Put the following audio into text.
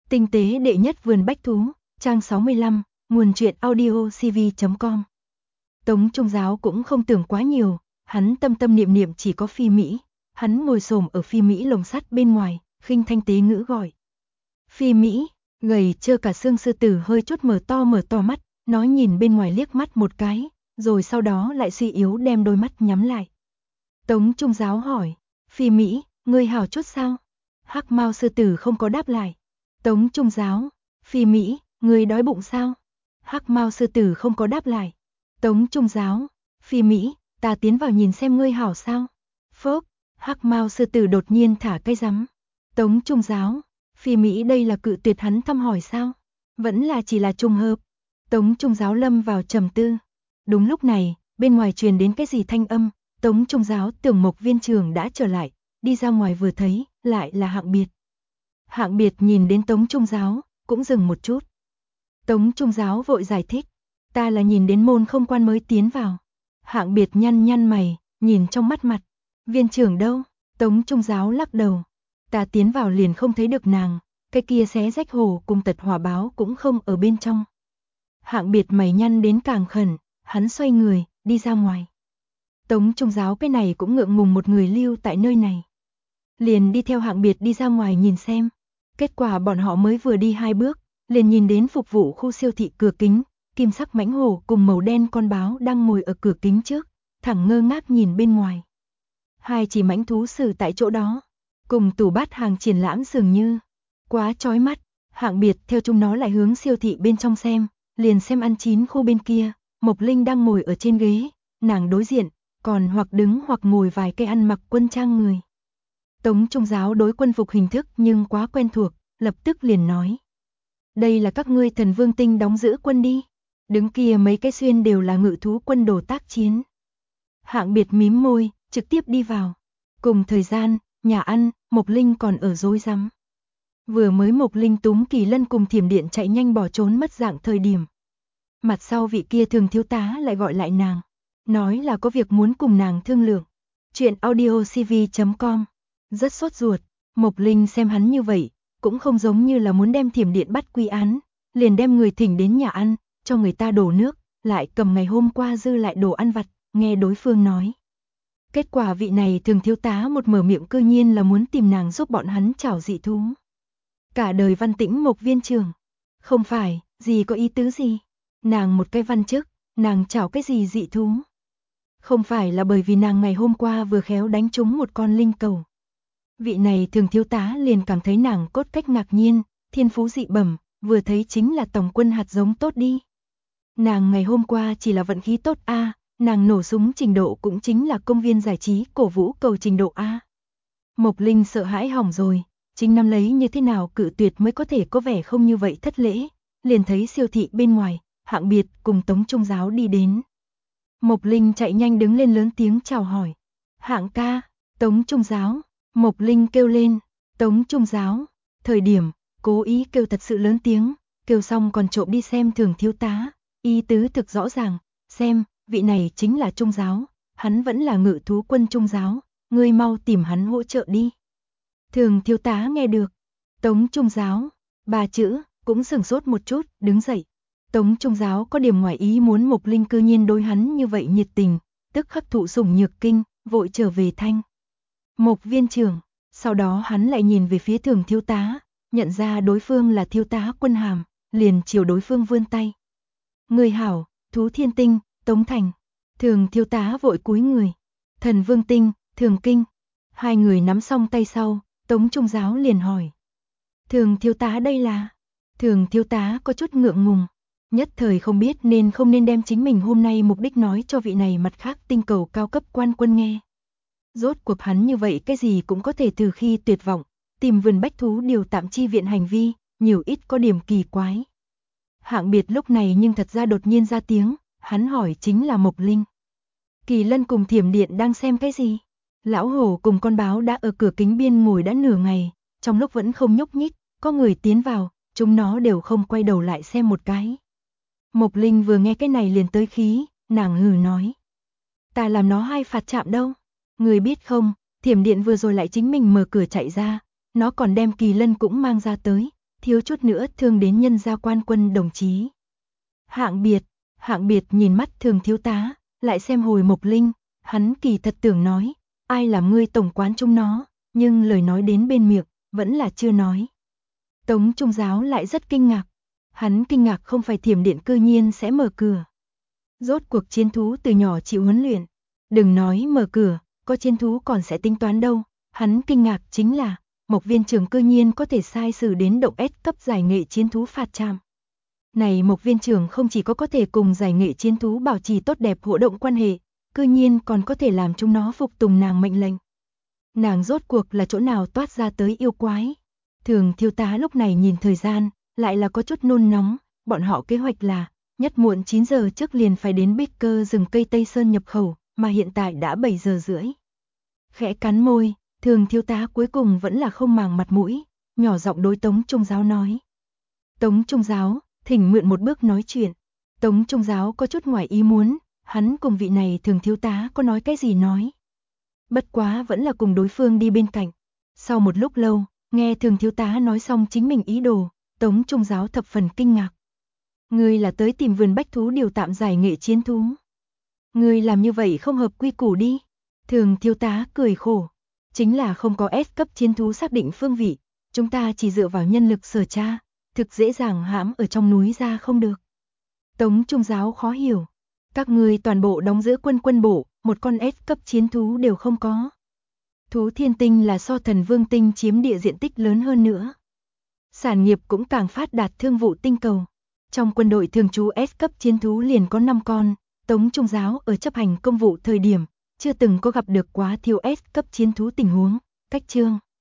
Tinh tế đệ nhất vườn bách thú, trang 65, nguồn truyện audio cv.com. Tống Trung Giáo cũng không tưởng quá nhiều, hắn tâm tâm niệm niệm chỉ có Phi Mỹ, hắn ngồi xổm ở Phi Mỹ lồng sắt bên ngoài, khinh thanh tế ngữ gọi. Phi Mỹ, gầy trơ cả xương sư tử hơi chút mở to mắt, nó nhìn bên ngoài liếc mắt một cái, rồi sau đó lại suy yếu đem đôi mắt nhắm lại. Tống Trung Giáo hỏi, Phi Mỹ, ngươi hảo chút sao? Hắc Mao sư tử không có đáp lại. Tống Trung Giáo, Phi Mỹ, ngươi đói bụng sao? Hắc Mao sư tử không có đáp lại. Tống Trung Giáo, Phi Mỹ, ta tiến vào nhìn xem ngươi hảo sao? Phốc, Hắc Mao sư tử đột nhiên thả cây rắm. Tống Trung Giáo, Phi Mỹ đây là cự tuyệt hắn thăm hỏi sao? Vẫn là chỉ là trùng hợp. Tống Trung Giáo lâm vào trầm tư. Đúng lúc này, bên ngoài truyền đến cái gì thanh âm, Tống Trung Giáo tưởng Mộc viên trưởng đã trở lại, đi ra ngoài vừa thấy, lại là Hạng Biệt. Hạng Biệt nhìn đến Tống Trung Giáo, cũng dừng một chút. Tống Trung Giáo vội giải thích, ta là nhìn đến môn không quan mới tiến vào. Hạng Biệt nhăn mày, nhìn trong mắt mặt, viên trưởng đâu? Tống Trung Giáo lắc đầu, ta tiến vào liền không thấy được nàng, cái kia xé rách hồ cùng tật hỏa báo cũng không ở bên trong. Hạng Biệt mày nhăn đến càng khẩn, hắn xoay người, đi ra ngoài. Tống Trung Giáo cái này cũng ngượng ngùng một người lưu tại nơi này. Liền đi theo Hạng Biệt đi ra ngoài nhìn xem. Kết quả bọn họ mới vừa đi 2 bước, liền nhìn đến phục vụ khu siêu thị cửa kính, kim sắc mãnh hổ cùng màu đen con báo đang ngồi ở cửa kính trước, thẳng ngơ ngác nhìn bên ngoài. Hai chỉ mãnh thú xử tại chỗ đó, cùng tủ bát hàng triển lãm dường như. Quá chói mắt, Hạng Biệt theo chúng nó lại hướng siêu thị bên trong xem, liền xem ăn chín khu bên kia, Mộc Linh đang ngồi ở trên ghế, nàng đối diện, còn hoặc đứng hoặc ngồi vài cây ăn mặc quân trang người. Tống Trung Giáo đối quân phục hình thức nhưng quá quen thuộc, lập tức liền nói. Đây là các ngươi Thần Vương Tinh đóng giữ quân đi. Đứng kia mấy cái xuyên đều là ngự thú quân đồ tác chiến. Hạng Biệt mím môi, trực tiếp đi vào. Cùng thời gian, nhà ăn, Mộc Linh còn ở rối rắm. Vừa mới Mộc Linh túm Kỳ Lân cùng Thiểm Điện chạy nhanh bỏ trốn mất dạng thời điểm. Mặt sau vị kia Thường thiếu tá lại gọi lại nàng. Nói là có việc muốn cùng nàng thương lượng. Chuyện audio cv.com. Rất sốt ruột, Mộc Linh xem hắn như vậy, cũng không giống như là muốn đem Thiểm Điện bắt quy án, liền đem người thỉnh đến nhà ăn, cho người ta đổ nước, lại cầm ngày hôm qua dư lại đồ ăn vặt, nghe đối phương nói. Kết quả vị này Thường thiếu tá một mở miệng cư nhiên là muốn tìm nàng giúp bọn hắn chảo dị thú. Cả đời văn tĩnh Mộc viên trưởng, không phải, gì có ý tứ gì, nàng một cái văn chức, nàng chảo cái gì dị thú. Không phải là bởi vì nàng ngày hôm qua vừa khéo đánh trúng một con linh cầu. Vị này Thường thiếu tá liền cảm thấy nàng cốt cách ngạc nhiên, thiên phú dị bẩm, vừa thấy chính là tổng quân hạt giống tốt đi. Nàng ngày hôm qua chỉ là vận khí tốt A, nàng nổ súng trình độ cũng chính là công viên giải trí cổ vũ cầu trình độ A. Mộc Linh sợ hãi hỏng rồi, chính năm lấy như thế nào cự tuyệt mới có thể có vẻ không như vậy thất lễ, liền thấy siêu thị bên ngoài, Hạng Biệt cùng Tống Trung Giáo đi đến. Mộc Linh chạy nhanh đứng lên lớn tiếng chào hỏi. Hạng ca, Tống Trung Giáo. Mộc Linh kêu lên, Tống Trung Giáo, thời điểm, cố ý kêu thật sự lớn tiếng, kêu xong còn trộm đi xem Thường thiếu tá, ý tứ thực rõ ràng, xem, vị này chính là Trung Giáo, hắn vẫn là ngự thú quân Trung Giáo, ngươi mau tìm hắn hỗ trợ đi. Thường thiếu tá nghe được, Tống Trung Giáo, 3 chữ, cũng sửng sốt một chút, đứng dậy. Tống Trung Giáo có điểm ngoài ý muốn Mộc Linh cư nhiên đối hắn như vậy nhiệt tình, tức khắc thụ sủng nhược kinh, vội trở về thanh. Mộc viên trưởng, sau đó hắn lại nhìn về phía Thường thiếu tá, nhận ra đối phương là thiếu tá Quân Hàm, liền chiều đối phương vươn tay. Người hảo, Thú Thiên Tinh, Tống Thành. Thường thiếu tá vội cúi người. Thần Vương Tinh, Thường Kinh. Hai người nắm xong tay sau, Tống Trung Giáo liền hỏi. Thường thiếu tá đây là? Thường thiếu tá có chút ngượng ngùng, nhất thời không biết nên không nên đem chính mình hôm nay mục đích nói cho vị này mặt khác tinh cầu cao cấp quan quân nghe. Rốt cuộc hắn như vậy cái gì cũng có thể từ khi tuyệt vọng, tìm vườn bách thú điều tạm chi viện hành vi, nhiều ít có điểm kỳ quái. Hạng Biệt lúc này nhưng thật ra đột nhiên ra tiếng, hắn hỏi chính là Mộc Linh. Kỳ Lân cùng Thiểm Điện đang xem cái gì? Lão hổ cùng con báo đã ở cửa kính biên ngồi đã nửa ngày, trong lúc vẫn không nhúc nhích, có người tiến vào, chúng nó đều không quay đầu lại xem một cái. Mộc Linh vừa nghe cái này liền tới khí, nàng hừ nói. Ta làm nó hay phạt chạm đâu. Người biết không, Thiểm Điện vừa rồi lại chính mình mở cửa chạy ra, nó còn đem Kỳ Lân cũng mang ra tới, thiếu chút nữa thương đến nhân gia quan quân đồng chí. Hạng biệt nhìn mắt Thường thiếu tá, lại xem Hồi Mộc Linh, hắn kỳ thật tưởng nói, ai làm ngươi tổng quán chúng nó, nhưng lời nói đến bên miệng, vẫn là chưa nói. Tống Trung Giáo lại rất kinh ngạc, hắn kinh ngạc không phải Thiểm Điện cư nhiên sẽ mở cửa. Rốt cuộc chiến thú từ nhỏ chịu huấn luyện, đừng nói mở cửa, có chiến thú còn sẽ tính toán đâu, hắn kinh ngạc chính là, Mộc viên trưởng cư nhiên có thể sai sử đến động S cấp giải nghệ chiến thú phạt trạm. Này Mộc viên trưởng không chỉ có thể cùng giải nghệ chiến thú bảo trì tốt đẹp hỗ động quan hệ, cư nhiên còn có thể làm chúng nó phục tùng nàng mệnh lệnh. Nàng rốt cuộc là chỗ nào toát ra tới yêu quái. Thường thiếu tá lúc này nhìn thời gian, lại là có chút nôn nóng, bọn họ kế hoạch là, nhất muộn 9 giờ trước liền phải đến Baker rừng cây Tây Sơn nhập khẩu, mà hiện tại đã 7 giờ rưỡi. Khẽ cắn môi, Thường thiếu tá cuối cùng vẫn là không màng mặt mũi, nhỏ giọng đối Tống Trung Giáo nói. Tống Trung Giáo, thỉnh mượn một bước nói chuyện. Tống Trung Giáo có chút ngoài ý muốn, hắn cùng vị này Thường thiếu tá có nói cái gì nói. Bất quá vẫn là cùng đối phương đi bên cạnh. Sau một lúc lâu, nghe Thường thiếu tá nói xong chính mình ý đồ, Tống Trung Giáo thập phần kinh ngạc. Ngươi là tới tìm vườn bách thú điều tạm giải nghệ chiến thú. Ngươi làm như vậy không hợp quy củ đi. Thường thiếu tá cười khổ. Chính là không có S cấp chiến thú xác định phương vị, chúng ta chỉ dựa vào nhân lực sở tra, thực dễ dàng hãm ở trong núi ra không được. Tống Trung Giáo khó hiểu. Các ngươi toàn bộ đóng giữ quân bộ, một con S cấp chiến thú đều không có. Thú thiên tinh là so Thần Vương tinh chiếm địa diện tích lớn hơn nữa. Sản nghiệp cũng càng phát đạt thương vụ tinh cầu. Trong quân đội thường trú S cấp chiến thú liền có 5 con, Tống Trung Giáo ở chấp hành công vụ thời điểm, chưa từng có gặp được quá thiếu S cấp chiến thú tình huống. Cách chương